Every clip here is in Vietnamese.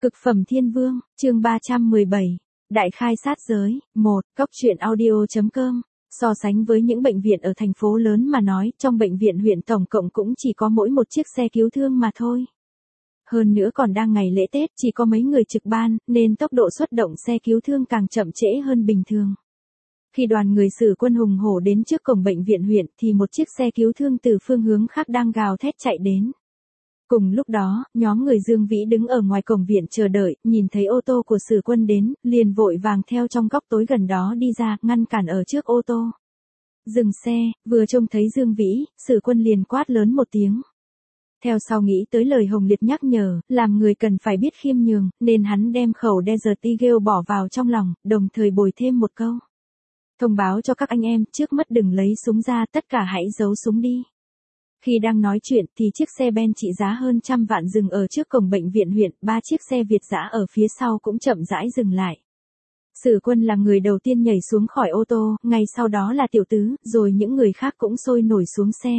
Cực phẩm thiên vương, chương 317. Đại khai sát giới, 1, Cóc truyện audio.com. So sánh với những bệnh viện ở thành phố lớn mà nói, trong bệnh viện huyện tổng cộng cũng chỉ có mỗi một chiếc xe cứu thương mà thôi. Hơn nữa còn đang ngày lễ Tết, chỉ có mấy người trực ban, nên tốc độ xuất động xe cứu thương càng chậm trễ hơn bình thường. Khi đoàn người Sử Quân hùng hổ đến trước cổng bệnh viện huyện thì một chiếc xe cứu thương từ phương hướng khác đang gào thét chạy đến. Cùng lúc đó, nhóm người Dương Vĩ đứng ở ngoài cổng viện chờ đợi, nhìn thấy ô tô của Sử Quân đến, liền vội vàng theo trong góc tối gần đó đi ra, ngăn cản ở trước ô tô. Dừng xe, vừa trông thấy Dương Vĩ, Sử Quân liền quát lớn một tiếng. Theo sau nghĩ tới lời Hồng Liệt nhắc nhở, làm người cần phải biết khiêm nhường, nên hắn đem khẩu Desert Eagle bỏ vào trong lòng, đồng thời bồi thêm một câu. Thông báo cho các anh em, trước mắt đừng lấy súng ra, tất cả hãy giấu súng đi. Khi đang nói chuyện thì chiếc xe Ben trị giá hơn 100 vạn dừng ở trước cổng bệnh viện huyện, 3 chiếc xe Việt dã ở phía sau cũng chậm rãi dừng lại. Sử Quân là người đầu tiên nhảy xuống khỏi ô tô, ngay sau đó là Tiểu Tứ, rồi những người khác cũng sôi nổi xuống xe.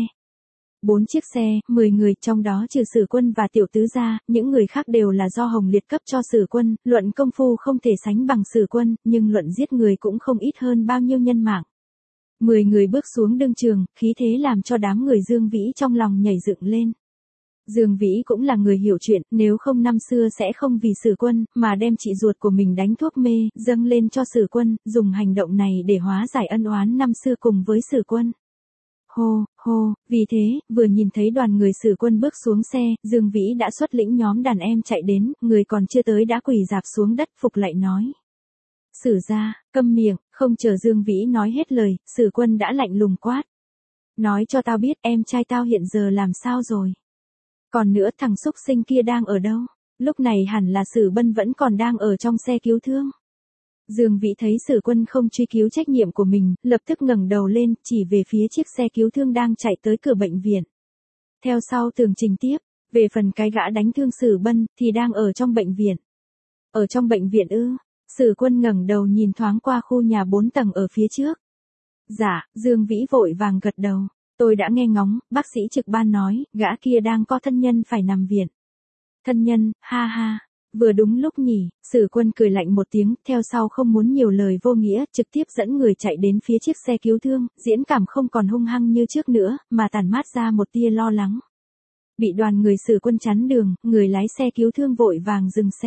4 chiếc xe, 10 người, trong đó trừ Sử Quân và Tiểu Tứ ra, những người khác đều là do Hồng Liệt cấp cho Sử Quân, luận công phu không thể sánh bằng Sử Quân, nhưng luận giết người cũng không ít hơn bao nhiêu nhân mạng. 10 người bước xuống đương trường, khí thế làm cho đám người Dương Vĩ trong lòng nhảy dựng lên. Dương Vĩ cũng là người hiểu chuyện, nếu không năm xưa sẽ không vì Sử Quân, mà đem chị ruột của mình đánh thuốc mê, dâng lên cho Sử Quân, dùng hành động này để hóa giải ân oán năm xưa cùng với Sử Quân. Hô, hô, vì thế, vừa nhìn thấy đoàn người Sử Quân bước xuống xe, Dương Vĩ đã xuất lĩnh nhóm đàn em chạy đến, người còn chưa tới đã quỳ rạp xuống đất phục lạy nói. Sử gia, câm miệng, không chờ Dương Vĩ nói hết lời, Sử Quân đã lạnh lùng quát. Nói cho tao biết em trai tao hiện giờ làm sao rồi. Còn nữa thằng xúc sinh kia đang ở đâu? Lúc này hẳn là Sử Bân vẫn còn đang ở trong xe cứu thương. Dương Vĩ thấy Sử Quân không truy cứu trách nhiệm của mình, lập tức ngẩng đầu lên, chỉ về phía chiếc xe cứu thương đang chạy tới cửa bệnh viện. Theo sau tường trình tiếp, về phần cái gã đánh thương Sử Bân, thì đang ở trong bệnh viện. Ở trong bệnh viện ư? Sử Quân ngẩng đầu nhìn thoáng qua khu nhà 4 tầng ở phía trước. Dạ, Dương Vĩ vội vàng gật đầu. Tôi đã nghe ngóng, bác sĩ trực ban nói, gã kia đang có thân nhân phải nằm viện. Thân nhân, ha ha. Vừa đúng lúc nhỉ, Sử Quân cười lạnh một tiếng, theo sau không muốn nhiều lời vô nghĩa, trực tiếp dẫn người chạy đến phía chiếc xe cứu thương, diễn cảm không còn hung hăng như trước nữa, mà tản mát ra một tia lo lắng. Bị đoàn người Sử Quân chắn đường, người lái xe cứu thương vội vàng dừng xe.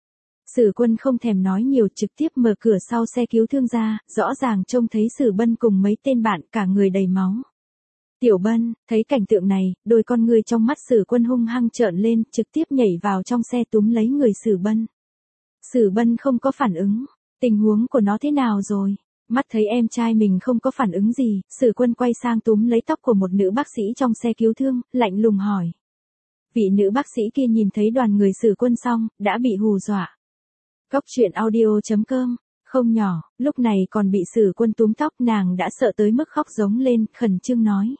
Sử Quân không thèm nói nhiều, trực tiếp mở cửa sau xe cứu thương ra, rõ ràng trông thấy Sử Bân cùng mấy tên bạn, cả người đầy máu. Tiểu Bân, thấy cảnh tượng này, đôi con người trong mắt Sử Quân hung hăng trợn lên, trực tiếp nhảy vào trong xe túm lấy người Sử Bân. Sử Bân không có phản ứng, tình huống của nó thế nào rồi? Mắt thấy em trai mình không có phản ứng gì, Sử Quân quay sang túm lấy tóc của một nữ bác sĩ trong xe cứu thương, lạnh lùng hỏi. Vị nữ bác sĩ kia nhìn thấy đoàn người Sử Quân xong, đã bị hù dọa. Cóc truyện audio.com. Không nhỏ, lúc này còn bị Sử Quân túm tóc, nàng đã sợ tới mức khóc giống lên, khẩn trương nói.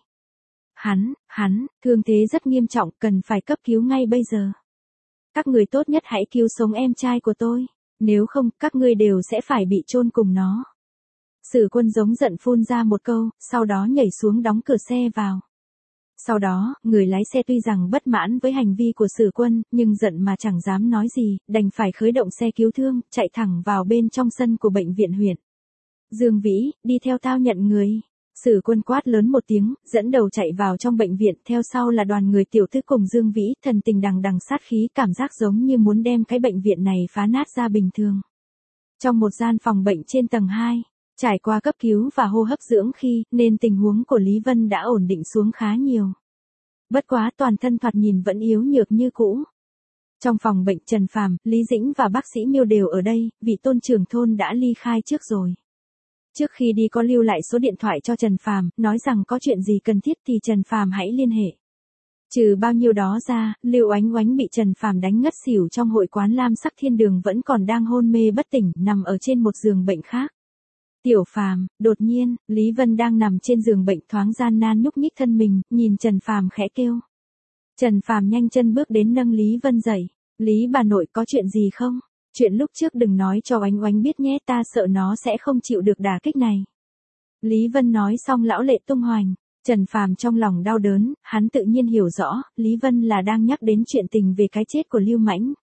Hắn, thương thế rất nghiêm trọng, cần phải cấp cứu ngay bây giờ. Các người tốt nhất hãy cứu sống em trai của tôi, nếu không, các ngươi đều sẽ phải bị chôn cùng nó. Sử Quân giống giận phun ra một câu, sau đó nhảy xuống đóng cửa xe vào. Sau đó, người lái xe tuy rằng bất mãn với hành vi của Sử Quân, nhưng giận mà chẳng dám nói gì, đành phải khởi động xe cứu thương, chạy thẳng vào bên trong sân của bệnh viện huyện. Dương Vĩ, đi theo tao nhận người. Sử Quân quát lớn một tiếng, dẫn đầu chạy vào trong bệnh viện, theo sau là đoàn người Tiểu Tứ cùng Dương Vĩ, thần tình đằng đằng sát khí, cảm giác giống như muốn đem cái bệnh viện này phá nát ra bình thường. Trong một gian phòng bệnh trên tầng 2, trải qua cấp cứu và hô hấp dưỡng khi, nên tình huống của Lý Vân đã ổn định xuống khá nhiều. Bất quá toàn thân thoạt nhìn vẫn yếu nhược như cũ. Trong phòng bệnh Trần Phàm, Lý Dĩnh và bác sĩ Miêu đều ở đây, vị tôn trưởng thôn đã ly khai trước rồi. Trước khi đi có lưu lại số điện thoại cho Trần Phàm, nói rằng có chuyện gì cần thiết thì Trần Phàm hãy liên hệ. Trừ bao nhiêu đó ra, Lưu Oánh Oánh bị Trần Phàm đánh ngất xỉu trong hội quán Lam Sắc Thiên Đường vẫn còn đang hôn mê bất tỉnh, nằm ở trên một giường bệnh khác. Tiểu Phàm, đột nhiên, Lý Vân đang nằm trên giường bệnh thoáng gian nan nhúc nhích thân mình, nhìn Trần Phàm khẽ kêu. Trần Phàm nhanh chân bước đến nâng Lý Vân dậy. Lý bà nội có chuyện gì không? Chuyện lúc trước đừng nói cho Oánh Oánh biết nhé, ta sợ nó sẽ không chịu được đả kích này. Lý Vân nói xong lão lệ tung hoành. Trần Phàm trong lòng đau đớn, hắn tự nhiên hiểu rõ, Lý Vân là đang nhắc đến chuyện tình về cái chết của Lưu Mãnh.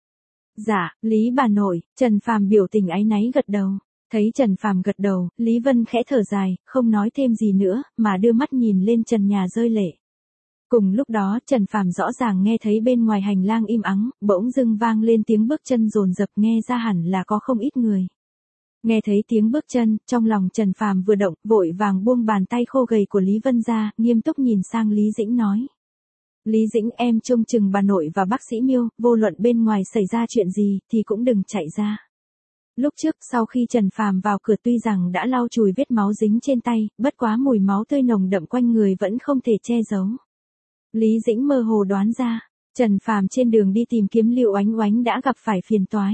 Dạ, Lý bà nội, Trần Phàm biểu tình áy náy gật đầu. Thấy Trần Phàm gật đầu, Lý Vân khẽ thở dài, không nói thêm gì nữa, mà đưa mắt nhìn lên trần nhà rơi lệ. Cùng lúc đó Trần Phàm rõ ràng nghe thấy bên ngoài hành lang im ắng, bỗng dưng vang lên tiếng bước chân dồn dập, nghe ra hẳn là có không ít người. Nghe thấy tiếng bước chân, trong lòng Trần Phàm vừa động, vội vàng buông bàn tay khô gầy của Lý Vân ra, nghiêm túc nhìn sang Lý Dĩnh nói. Lý Dĩnh, em trông chừng bà nội và bác sĩ Miêu, vô luận bên ngoài xảy ra chuyện gì thì cũng đừng chạy ra. Lúc trước sau khi Trần Phàm vào cửa tuy rằng đã lau chùi vết máu dính trên tay, bất quá mùi máu tươi nồng đậm quanh người vẫn không thể che giấu. Lý Dĩnh mơ hồ đoán ra, Trần Phàm trên đường đi tìm kiếm Lưu Oánh Oánh đã gặp phải phiền toái.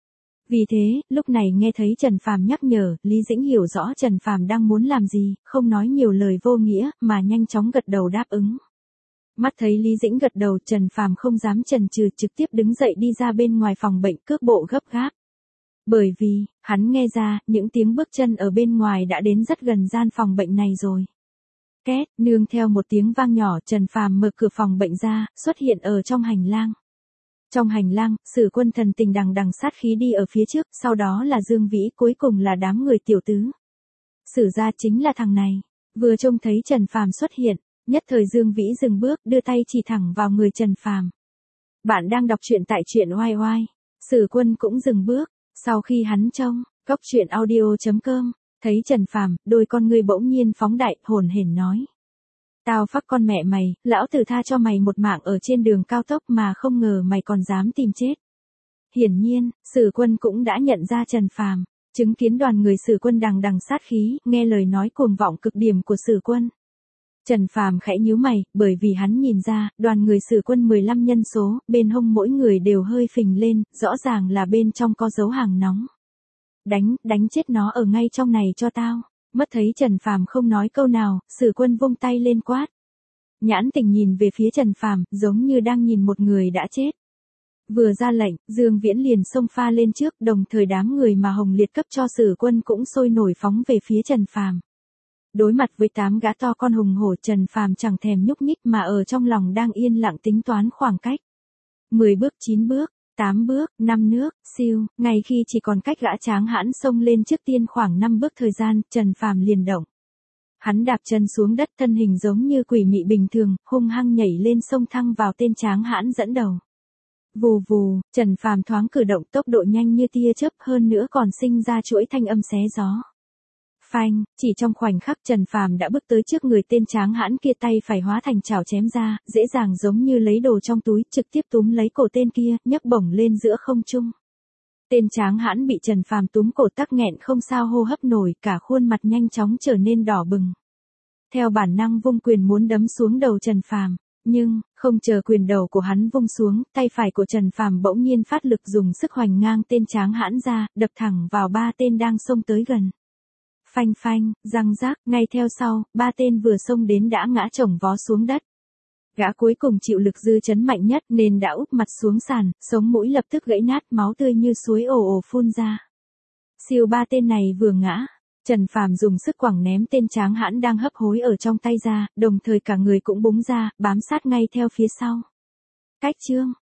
Vì thế, lúc này nghe thấy Trần Phàm nhắc nhở, Lý Dĩnh hiểu rõ Trần Phàm đang muốn làm gì, không nói nhiều lời vô nghĩa, mà nhanh chóng gật đầu đáp ứng. Mắt thấy Lý Dĩnh gật đầu, Trần Phàm không dám chần chừ, trực tiếp đứng dậy đi ra bên ngoài phòng bệnh, cước bộ gấp gáp. Bởi vì, hắn nghe ra, những tiếng bước chân ở bên ngoài đã đến rất gần gian phòng bệnh này rồi. Két, nương theo một tiếng vang nhỏ, Trần Phàm mở cửa phòng bệnh ra, xuất hiện ở trong hành lang. Trong hành lang, Sử Quân thần tình đằng đằng sát khí đi ở phía trước, sau đó là Dương Vĩ, cuối cùng là đám người tiểu tứ. Sử gia chính là thằng này. Vừa trông thấy Trần Phàm xuất hiện, nhất thời Dương Vĩ dừng bước, đưa tay chỉ thẳng vào người Trần Phàm. Bạn đang đọc truyện tại truyện oai oai. Sử Quân cũng dừng bước, sau khi hắn trông, cốc truyện audio.com, thấy Trần Phàm, đôi con ngươi bỗng nhiên phóng đại, hồn hển nói. Tao phắc con mẹ mày, lão tử tha cho mày một mạng ở trên đường cao tốc mà không ngờ mày còn dám tìm chết. Hiển nhiên, Sử Quân cũng đã nhận ra Trần Phàm, chứng kiến đoàn người Sử Quân đằng đằng sát khí, nghe lời nói cuồng vọng cực điểm của Sử Quân. Trần Phàm khẽ nhíu mày, bởi vì hắn nhìn ra, đoàn người Sử Quân 15 nhân số, bên hông mỗi người đều hơi phình lên, rõ ràng là bên trong có dấu hàng nóng. Đánh chết nó ở ngay trong này cho tao. Mất thấy Trần Phàm không nói câu nào, Sử Quân vung tay lên quát. Nhãn tình nhìn về phía Trần Phàm, giống như đang nhìn một người đã chết. Vừa ra lệnh, Dương Viễn liền xông pha lên trước, đồng thời đám người mà Hồng Liệt cấp cho Sử Quân cũng sôi nổi phóng về phía Trần Phàm. Đối mặt với 8 gã to con hùng hổ, Trần Phàm chẳng thèm nhúc nhích mà ở trong lòng đang yên lặng tính toán khoảng cách. 10 bước, 9 bước, 8 bước, 5 nước, siêu, ngay khi chỉ còn cách gã tráng hãn xông lên trước tiên khoảng 5 bước thời gian, Trần Phàm liền động. Hắn đạp chân xuống đất, thân hình giống như quỷ mị bình thường, hung hăng nhảy lên xông thăng vào tên tráng hãn dẫn đầu. Vù vù, Trần Phàm thoáng cử động, tốc độ nhanh như tia chớp, hơn nữa còn sinh ra chuỗi thanh âm xé gió. Phanh, chỉ trong khoảnh khắc Trần Phàm đã bước tới trước người tên tráng hãn kia, tay phải hóa thành chảo chém ra, dễ dàng giống như lấy đồ trong túi, trực tiếp túm lấy cổ tên kia, nhấc bổng lên giữa không trung. Tên tráng hãn bị Trần Phàm túm cổ tắc nghẹn không sao hô hấp nổi, cả khuôn mặt nhanh chóng trở nên đỏ bừng. Theo bản năng vung quyền muốn đấm xuống đầu Trần Phàm, nhưng không chờ quyền đầu của hắn vung xuống, tay phải của Trần Phàm bỗng nhiên phát lực, dùng sức hoành ngang tên tráng hãn ra, đập thẳng vào 3 tên đang xông tới gần. Phanh phanh, răng rác, ngay theo sau, 3 tên vừa xông đến đã ngã chồng vó xuống đất. Gã cuối cùng chịu lực dư chấn mạnh nhất nên đã úp mặt xuống sàn, sống mũi lập tức gãy nát, máu tươi như suối ồ ồ phun ra. Siêu 3 tên này vừa ngã, Trần Phàm dùng sức quẳng ném tên tráng hãn đang hấp hối ở trong tay ra, đồng thời cả người cũng búng ra, bám sát ngay theo phía sau. Cách chương